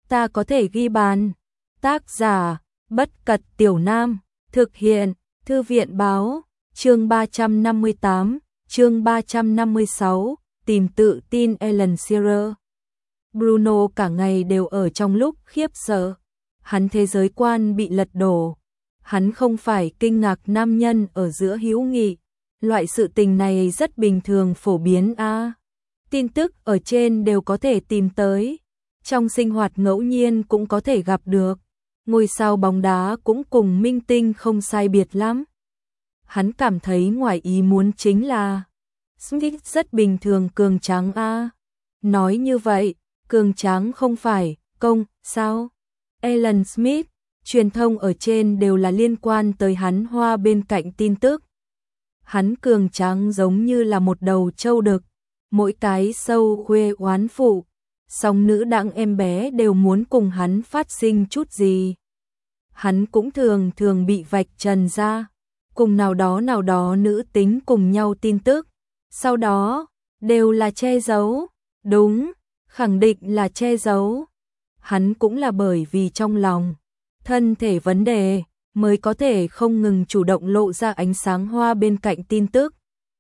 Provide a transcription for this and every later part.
ta có thể ghi bàn. Tác giả, Bất Cật Tiểu Nam, thực hiện, Thư viện báo, chương 358, chương 356, tìm tự tin Alan Shearer. Bruno cả ngày đều ở trong lúc khiếp sợ. Hắn thế giới quan bị lật đổ. Hắn không phải kinh ngạc nam nhân ở giữa hữu nghị. Loại sự tình này rất bình thường phổ biến a. Tin tức ở trên đều có thể tìm tới. Trong sinh hoạt ngẫu nhiên cũng có thể gặp được. Ngôi sao bóng đá cũng cùng minh tinh không sai biệt lắm. Hắn cảm thấy ngoài ý muốn chính là Smith rất bình thường cường tráng a. Nói như vậy, cường tráng không phải công sao? Alan Smith, truyền thông ở trên đều là liên quan tới hắn hoa bên cạnh tin tức. Hắn cường tráng giống như là một đầu trâu đực, mỗi cái sâu khuê oán phụ, song nữ đặng em bé đều muốn cùng hắn phát sinh chút gì. Hắn cũng thường thường bị vạch trần ra, cùng nào đó nữ tính cùng nhau tin tức, sau đó đều là che giấu, đúng, khẳng định là che giấu. Hắn cũng là bởi vì trong lòng thân thể vấn đề mới có thể không ngừng chủ động lộ ra ánh sáng hoa bên cạnh tin tức.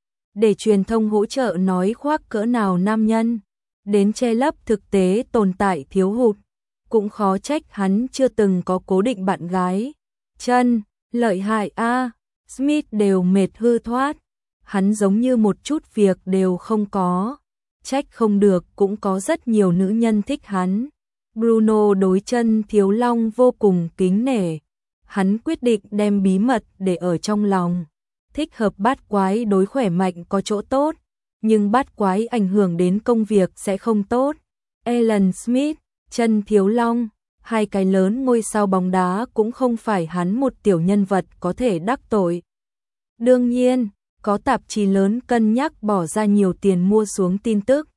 Để truyền thông hỗ trợ nói khoác cỡ nào nam nhân, đến che lấp thực tế tồn tại thiếu hụt, cũng khó trách hắn chưa từng có cố định bạn gái. Chân, lợi hại a, Smith đều mệt hư thoát, hắn giống như một chút việc đều không có, trách không được cũng có rất nhiều nữ nhân thích hắn. Bruno đối Chân Thiếu Long vô cùng kính nể, hắn quyết định đem bí mật để ở trong lòng. Thích hợp bát quái đối khỏe mạnh có chỗ tốt, nhưng bát quái ảnh hưởng đến công việc sẽ không tốt. Alan Smith, Chân Thiếu Long, hai cái lớn ngôi sao bóng đá cũng không phải hắn một tiểu nhân vật có thể đắc tội. Đương nhiên, có tạp chí lớn cân nhắc bỏ ra nhiều tiền mua xuống tin tức.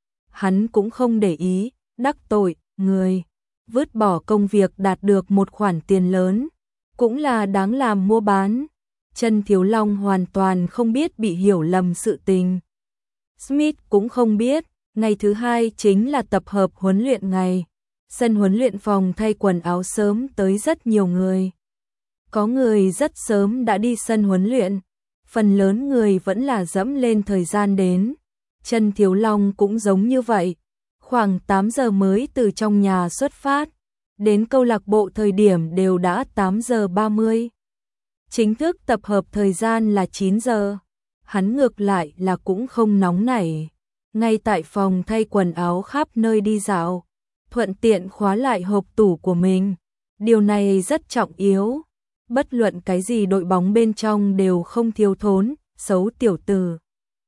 Hắn cũng không để ý, đắc tội người, vứt bỏ công việc đạt được một khoản tiền lớn, cũng là đáng làm mua bán. Chân Thiếu Long hoàn toàn không biết bị hiểu lầm sự tình. Smith cũng không biết, ngày thứ hai chính là tập hợp huấn luyện ngày. Sân huấn luyện phòng thay quần áo sớm tới rất nhiều người. Có người rất sớm đã đi sân huấn luyện, phần lớn người vẫn là dẫm lên thời gian đến. Chân Thiếu Long cũng giống như vậy, khoảng 8 giờ mới từ trong nhà xuất phát, đến câu lạc bộ thời điểm đều đã 8 giờ 30. Chính thức tập hợp thời gian là 9 giờ. Hắn ngược lại là cũng không nóng nảy, ngay tại phòng thay quần áo khắp nơi đi dạo, thuận tiện khóa lại hộp tủ của mình. Điều này rất trọng yếu, bất luận cái gì đội bóng bên trong đều không thiếu thốn, xấu tiểu tử.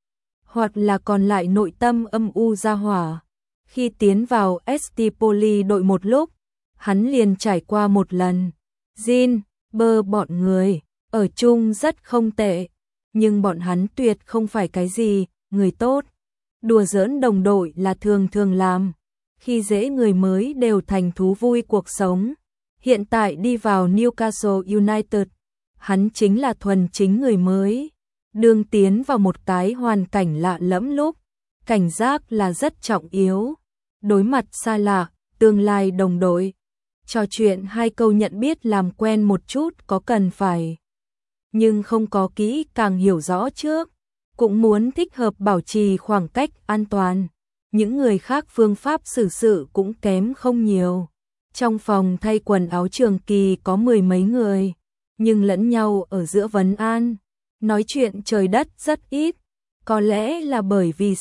Hoặc là còn lại nội tâm âm u ra hỏa. Khi tiến vào ST Poli đội một lúc, hắn liền trải qua một lần. Jin, Bơ bọn người, ở chung rất không tệ, nhưng bọn hắn tuyệt không phải cái gì, người tốt. Đùa giỡn đồng đội là thường thường làm, khi dễ người mới đều thành thú vui cuộc sống. Hiện tại đi vào Newcastle United, hắn chính là thuần chính người mới. Đương tiến vào một cái hoàn cảnh lạ lẫm lúc, cảnh giác là rất trọng yếu. Đối mặt xa lạ, tương lai đồng đội, trò chuyện hai câu nhận biết làm quen một chút có cần phải. Nhưng không có kỹ càng hiểu rõ trước, cũng muốn thích hợp bảo trì khoảng cách an toàn. Những người khác phương pháp xử sự cũng kém không nhiều. Trong phòng thay quần áo trường kỳ có 10 mấy người, nhưng lẫn nhau ở giữa vấn an, nói chuyện trời đất rất ít. Có lẽ là bởi vì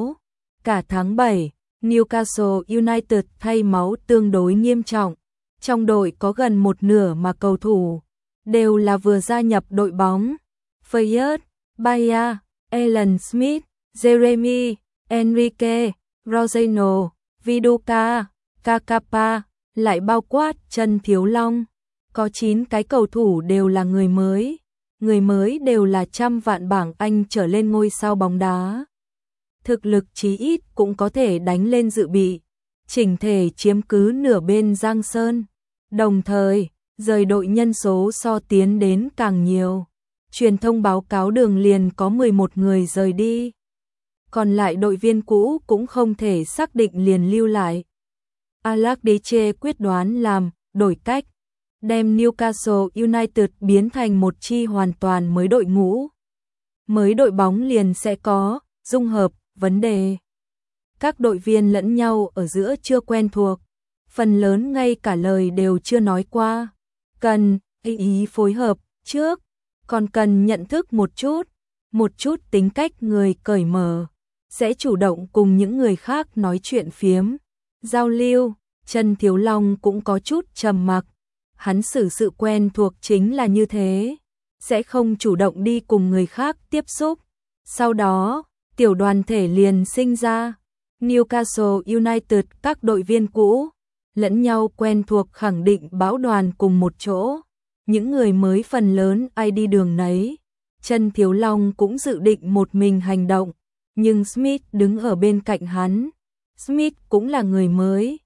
cả tháng 7, Newcastle United thay máu tương đối nghiêm trọng. Trong đội có gần một nửa mà cầu thủ đều là vừa gia nhập đội bóng. Fayette, Baya, Alan Smith, Jeremy, Enrique, Roseno, Viduka, Kakapa, lại bao quát Chân Thiếu Long. Có 9 cái cầu thủ đều là người mới. Người mới đều là trăm vạn bảng Anh trở lên ngôi sao bóng đá. Thực lực chí ít cũng có thể đánh lên dự bị. Chỉnh thể chiếm cứ nửa bên Giang Sơn. Đồng thời, rời đội nhân số so tiến đến càng nhiều. Truyền thông báo cáo Đường liền có 11 người rời đi. Còn lại đội viên cũ cũng không thể xác định liền lưu lại. Allardyce quyết đoán làm đổi cách, đem Newcastle United biến thành một chi hoàn toàn mới đội ngũ. Mới đội bóng liền sẽ có dung hợp vấn đề. Các đội viên lẫn nhau ở giữa chưa quen thuộc, phần lớn ngay cả lời đều chưa nói qua. Cần ý phối hợp trước, còn cần nhận thức một chút tính cách người cởi mở, sẽ chủ động cùng những người khác nói chuyện phiếm, giao lưu. Trần Thiếu Long cũng có chút trầm mặc, hắn xử sự quen thuộc chính là như thế, sẽ không chủ động đi cùng người khác tiếp xúc. Sau đó, tiểu đoàn thể liền sinh ra. Newcastle United các đội viên cũ, lẫn nhau quen thuộc khẳng định bão đoàn cùng một chỗ. Những người mới phần lớn ai đi đường nấy. Trần Thiếu Long cũng dự định một mình hành động, nhưng Smith đứng ở bên cạnh hắn. Smith cũng là người mới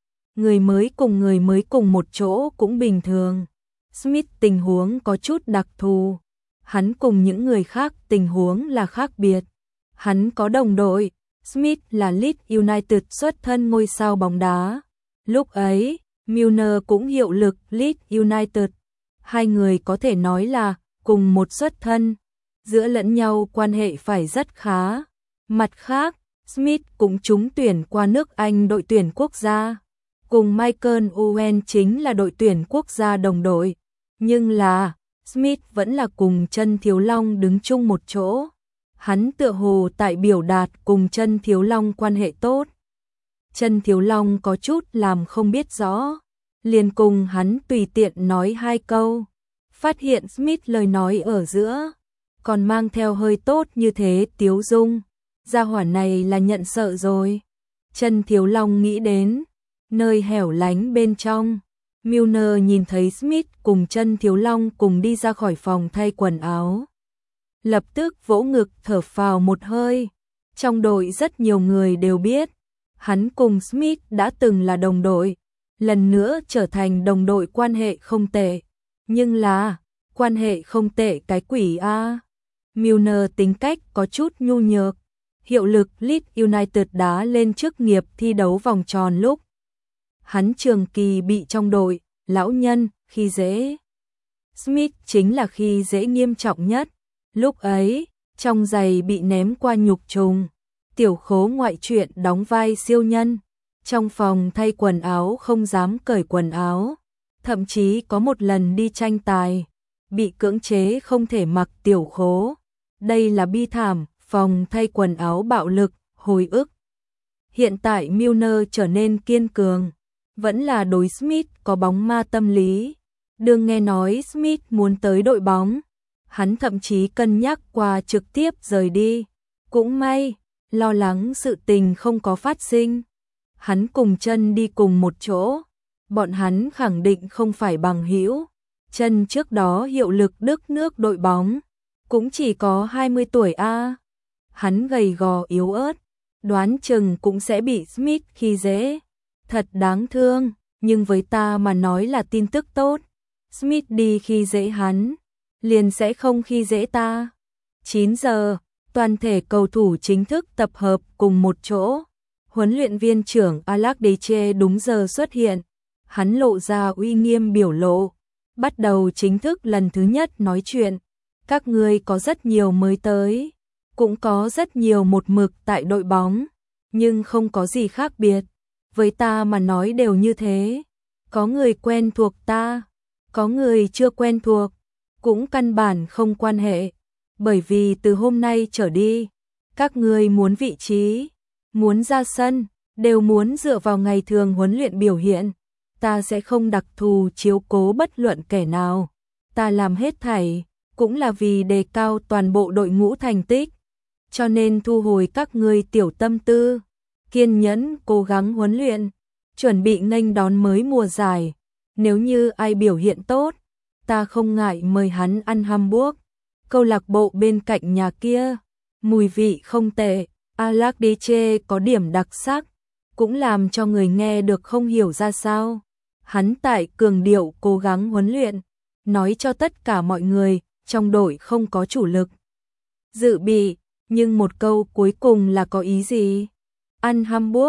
cùng một chỗ cũng bình thường. Smith tình huống có chút đặc thù, hắn cùng những người khác tình huống là khác biệt. Hắn có đồng đội, Smith là Leeds United xuất thân ngôi sao bóng đá. Lúc ấy, Milner cũng hiệu lực Leeds United. Hai người có thể nói là cùng một xuất thân, giữa lẫn nhau quan hệ phải rất khá. Mặt khác, Smith cũng trúng tuyển qua nước Anh đội tuyển quốc gia, cùng Michael Owen chính là đội tuyển quốc gia đồng đội. Nhưng là, Smith vẫn là cùng Trần Thiếu Long đứng chung một chỗ. Hắn tựa hồ tại biểu đạt cùng Trần Thiếu Long quan hệ tốt. Trần Thiếu Long có chút làm không biết rõ, liền cùng hắn tùy tiện nói hai câu. Phát hiện Smith lời nói ở giữa còn mang theo hơi tốt như thế tiếu dung, gia hỏa này là nhận sợ rồi. Trần Thiếu Long nghĩ đến nơi hẻo lánh bên trong, Milner nhìn thấy Smith cùng Trần Thiếu Long cùng đi ra khỏi phòng thay quần áo, lập tức vỗ ngực thở phào một hơi. Trong đội rất nhiều người đều biết hắn cùng Smith đã từng là đồng đội, lần nữa trở thành đồng đội quan hệ không tệ. Nhưng là, quan hệ không tệ cái quỷ a. Milner tính cách có chút nhu nhược, hiệu lực Leeds United đá lên chức nghiệp thi đấu vòng tròn lúc. Hắn trường kỳ bị trong đội, lão nhân, khi dễ. Smith chính là khi dễ nghiêm trọng nhất. Lúc ấy, trong giày bị ném qua nhục trùng, tiểu khố ngoại truyện đóng vai siêu nhân. Trong phòng thay quần áo không dám cởi quần áo. Thậm chí có một lần đi tranh tài, bị cưỡng chế không thể mặc tiểu khố. Đây là bi thảm, phòng thay quần áo bạo lực, hồi ức. Hiện tại Milner trở nên kiên cường, vẫn là đối Smith có bóng ma tâm lý. Đương nghe nói Smith muốn tới đội bóng, hắn thậm chí cân nhắc qua trực tiếp rời đi. Cũng may, lo lắng sự tình không có phát sinh. Hắn cùng Trần đi cùng một chỗ, bọn hắn khẳng định không phải bằng hữu. Trần trước đó hiệu lực Đức nước đội bóng, cũng chỉ có 20 tuổi a. Hắn gầy gò yếu ớt, đoán chừng cũng sẽ bị Smith khi dễ. Thật đáng thương, nhưng với ta mà nói là tin tức tốt. Smith đi khi dễ hắn, liền sẽ không khi dễ ta. 9 giờ, toàn thể cầu thủ chính thức tập hợp cùng một chỗ. Huấn luyện viên trưởng Allardyce đúng giờ xuất hiện. Hắn lộ ra uy nghiêm biểu lộ, bắt đầu chính thức lần thứ nhất nói chuyện. Các ngươi có rất nhiều mới tới, cũng có rất nhiều một mực tại đội bóng, nhưng không có gì khác biệt. Với ta mà nói đều như thế, có người quen thuộc ta, có người chưa quen thuộc, cũng căn bản không quan hệ. Bởi vì từ hôm nay trở đi, các ngươi muốn vị trí, muốn ra sân, đều muốn dựa vào ngày thường huấn luyện biểu hiện. Ta sẽ không đặc thù chiếu cố bất luận kẻ nào. Ta làm hết thảy, cũng là vì đề cao toàn bộ đội ngũ thành tích. Cho nên thu hồi các ngươi tiểu tâm tư, kiên nhẫn cố gắng huấn luyện, chuẩn bị nghênh đón mới mùa giải. Nếu như ai biểu hiện tốt, ta không ngại mời hắn ăn hamburger. Câu lạc bộ bên cạnh nhà kia, mùi vị không tệ. Allardyce có điểm đặc sắc, cũng làm cho người nghe được không hiểu ra sao. Hắn tại cường điệu cố gắng huấn luyện, nói cho tất cả mọi người trong đội không có chủ lực dự bị, nhưng một câu cuối cùng là có ý gì? Ăn hamburger,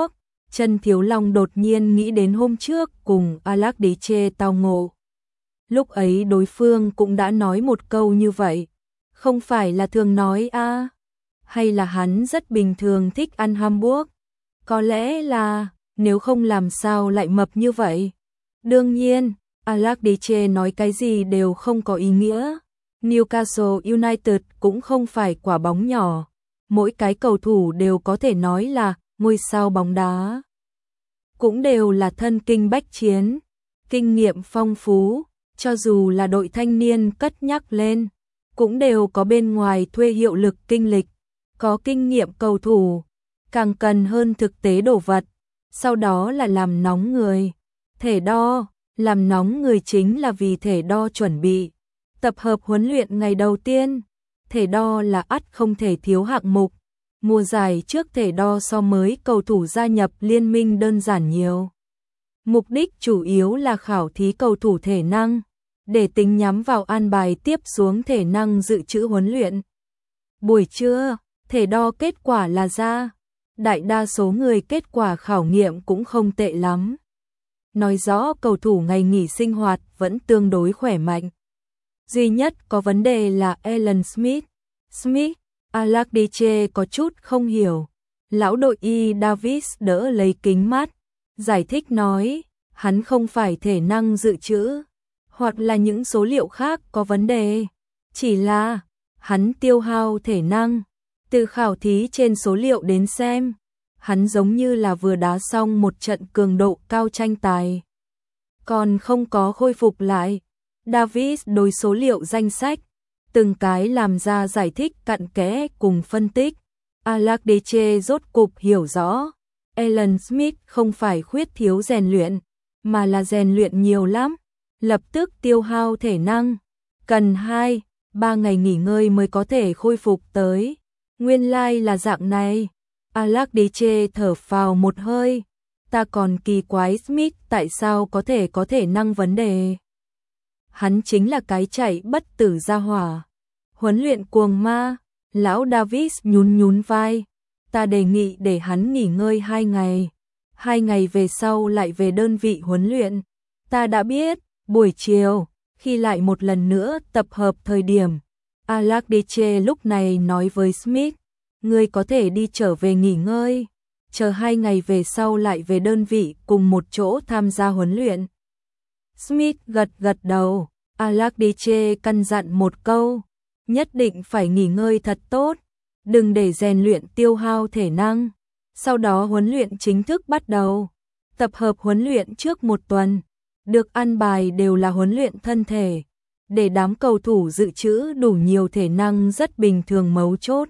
Chân Thiếu Long đột nhiên nghĩ đến hôm trước cùng Alakdiche tao ngộ. Lúc ấy đối phương cũng đã nói một câu như vậy. Không phải là thường nói à? Hay là hắn rất bình thường thích ăn hamburger? Có lẽ là, nếu không làm sao lại mập như vậy? Đương nhiên, Alakdiche nói cái gì đều không có ý nghĩa. Newcastle United cũng không phải quả bóng nhỏ. Mỗi cái cầu thủ đều có thể nói là ngôi sao bóng đá. Cũng đều là thân kinh bách chiến, kinh nghiệm phong phú, cho dù là đội thanh niên cất nhắc lên, cũng đều có bên ngoài thuê hiệu lực kinh lịch, có kinh nghiệm cầu thủ, càng cần hơn thực tế đồ vật, sau đó là làm nóng người. Thể đo, làm nóng người chính là vì thể đo chuẩn bị. Tập hợp huấn luyện ngày đầu tiên, thể đo là ắt không thể thiếu hạng mục. Mùa giải trước thể đo so mới cầu thủ gia nhập liên minh đơn giản nhiều. Mục đích chủ yếu là khảo thí cầu thủ thể năng, để tính nhắm vào an bài tiếp xuống thể năng dự trữ huấn luyện. Buổi trưa, thể đo kết quả là ra. Đại đa số người kết quả khảo nghiệm cũng không tệ lắm. Nói rõ cầu thủ ngày nghỉ sinh hoạt vẫn tương đối khỏe mạnh. Duy nhất có vấn đề là Alan Smith. Alakdiche có chút không hiểu. Lão đội y Davis đỡ lấy kính mắt, giải thích nói, hắn không phải thể năng dự trữ, hoặc là những số liệu khác có vấn đề. Chỉ là, hắn tiêu hao thể năng. Từ khảo thí trên số liệu đến xem, hắn giống như là vừa đá xong một trận cường độ cao tranh tài. Còn không có khôi phục lại. Davis đối số liệu danh sách, từng cái làm ra giải thích cặn kẽ cùng phân tích. Alakdiche rốt cục hiểu rõ, Alan Smith không phải khuyết thiếu rèn luyện, mà là rèn luyện nhiều lắm, lập tức tiêu hao thể năng, cần 2-3 ngày nghỉ ngơi mới có thể khôi phục tới. Nguyên lai là dạng này. Alakdiche thở phào một hơi, ta còn kỳ quái Smith tại sao có thể năng vấn đề. Hắn chính là cái chạy bất tử gia hỏa. Huấn luyện cuồng ma. Lão Davis nhún vai. Ta đề nghị để hắn nghỉ ngơi 2 ngày. 2 ngày về sau lại về đơn vị huấn luyện. Ta đã biết. Buổi chiều, khi lại một lần nữa tập hợp thời điểm, Alakdiche lúc này nói với Smith, ngươi có thể đi trở về nghỉ ngơi, chờ 2 ngày về sau lại về đơn vị cùng một chỗ tham gia huấn luyện. Smith gật đầu. Alakdiche căn dặn một câu, nhất định phải nghỉ ngơi thật tốt, đừng để rèn luyện tiêu hao thể năng. Sau đó huấn luyện chính thức bắt đầu. Tập hợp huấn luyện trước một tuần, được ăn bài đều là huấn luyện thân thể, để đám cầu thủ dự trữ đủ nhiều thể năng rất bình thường mấu chốt.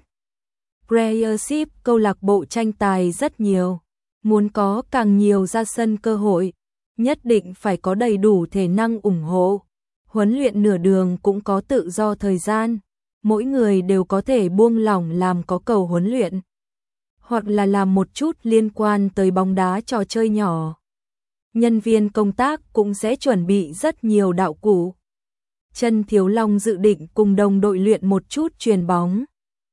Premiership câu lạc bộ tranh tài rất nhiều, muốn có càng nhiều ra sân cơ hội, nhất định phải có đầy đủ thể năng ủng hộ. Huấn luyện nửa đường cũng có tự do thời gian, mỗi người đều có thể buông lỏng làm có cầu huấn luyện, hoặc là làm một chút liên quan tới bóng đá trò chơi nhỏ. Nhân viên công tác cũng sẽ chuẩn bị rất nhiều đạo cụ. Chân Thiếu Long dự định cùng đồng đội luyện một chút chuyền bóng.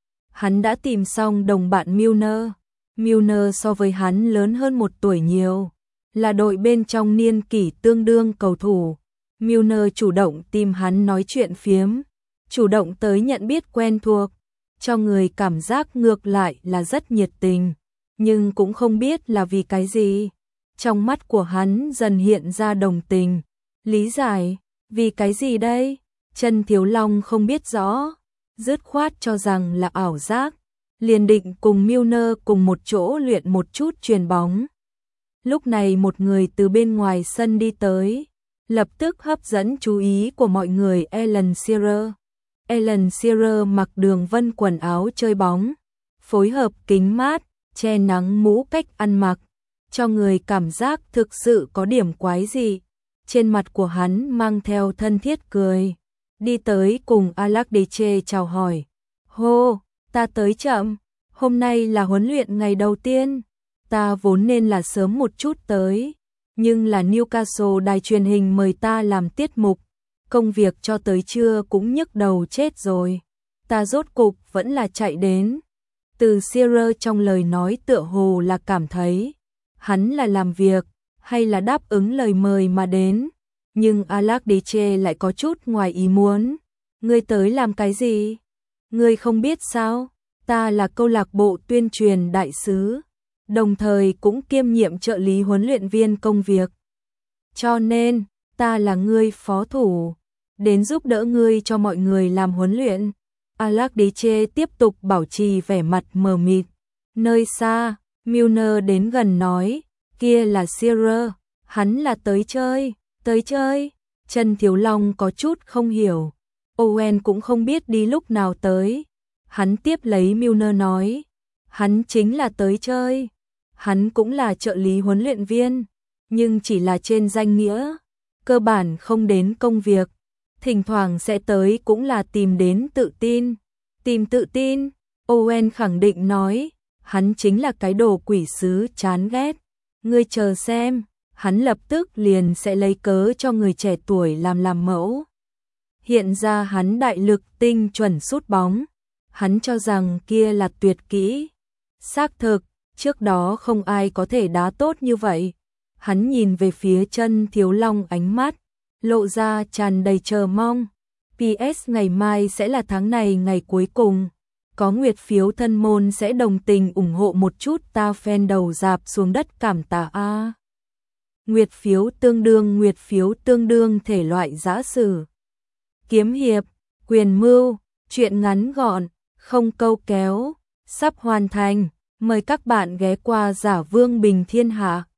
Hắn đã tìm xong đồng bạn Milner. Milner so với hắn lớn hơn 1 tuổi nhiều, là đội bên trong niên kỷ tương đương cầu thủ. Milner chủ động tìm hắn nói chuyện phiếm, chủ động tới nhận biết quen thuộc, cho người cảm giác ngược lại là rất nhiệt tình, nhưng cũng không biết là vì cái gì. Trong mắt của hắn dần hiện ra đồng tình, lý giải, vì cái gì đây? Chân Thiếu Long không biết rõ, dứt khoát cho rằng là ảo giác, liền định cùng Milner cùng một chỗ luyện một chút chuyền bóng. Lúc này một người từ bên ngoài sân đi tới, lập tức hấp dẫn chú ý của mọi người. Alan Shearer. Alan Shearer mặc đường vân quần áo chơi bóng, phối hợp kính mát, che nắng mũ cách ăn mặc, cho người cảm giác thực sự có điểm quái dị. Trên mặt của hắn mang theo thân thiết cười, đi tới cùng Alakdiche chào hỏi. Hô, ta tới chậm, hôm nay là huấn luyện ngày đầu tiên, ta vốn nên là sớm một chút tới, nhưng là Newcastle đài truyền hình mời ta làm tiết mục, công việc cho tới trưa cũng nhức đầu chết rồi, ta rốt cục vẫn là chạy đến. Từ Shearer trong lời nói tựa hồ là cảm thấy hắn là làm việc hay là đáp ứng lời mời mà đến, nhưng Alakdiche lại có chút ngoài ý muốn. Ngươi tới làm cái gì? Ngươi không biết sao? Ta là câu lạc bộ tuyên truyền đại sứ, đồng thời cũng kiêm nhiệm trợ lý huấn luyện viên công việc. Cho nên, ta là ngươi phó thủ, đến giúp đỡ ngươi cho mọi người làm huấn luyện. Alakdiche tiếp tục bảo trì vẻ mặt mờ mịt. Nơi xa, Milner đến gần nói, kia là Shearer, hắn là tới chơi. Trần Thiếu Long có chút không hiểu, Owen cũng không biết đi lúc nào tới. Hắn tiếp lấy Milner nói, hắn chính là tới chơi, hắn cũng là trợ lý huấn luyện viên, nhưng chỉ là trên danh nghĩa, cơ bản không đến công việc, thỉnh thoảng sẽ tới cũng là tìm đến tự tin. Tìm tự tin, Owen khẳng định nói, hắn chính là cái đồ quỷ sứ chán ghét. Ngươi chờ xem, hắn lập tức liền sẽ lấy cớ cho người trẻ tuổi làm mẫu. Hiện ra hắn đại lực tinh chuẩn sút bóng, hắn cho rằng kia là tuyệt kỹ. Xác thực, trước đó không ai có thể đá tốt như vậy. Hắn nhìn về phía Trân Thiếu Long, ánh mắt lộ ra tràn đầy chờ mong. PS ngày mai sẽ là tháng này ngày cuối cùng, có nguyệt phiếu thân môn sẽ đồng tình ủng hộ một chút ta fan đầu dạp xuống đất cảm tạ a. Nguyệt phiếu tương đương thể loại giã sử, kiếm hiệp, quyền mưu, truyện ngắn gọn, không câu kéo, sắp hoàn thành, mời các bạn ghé qua Giả Vương Bình Thiên Hạ.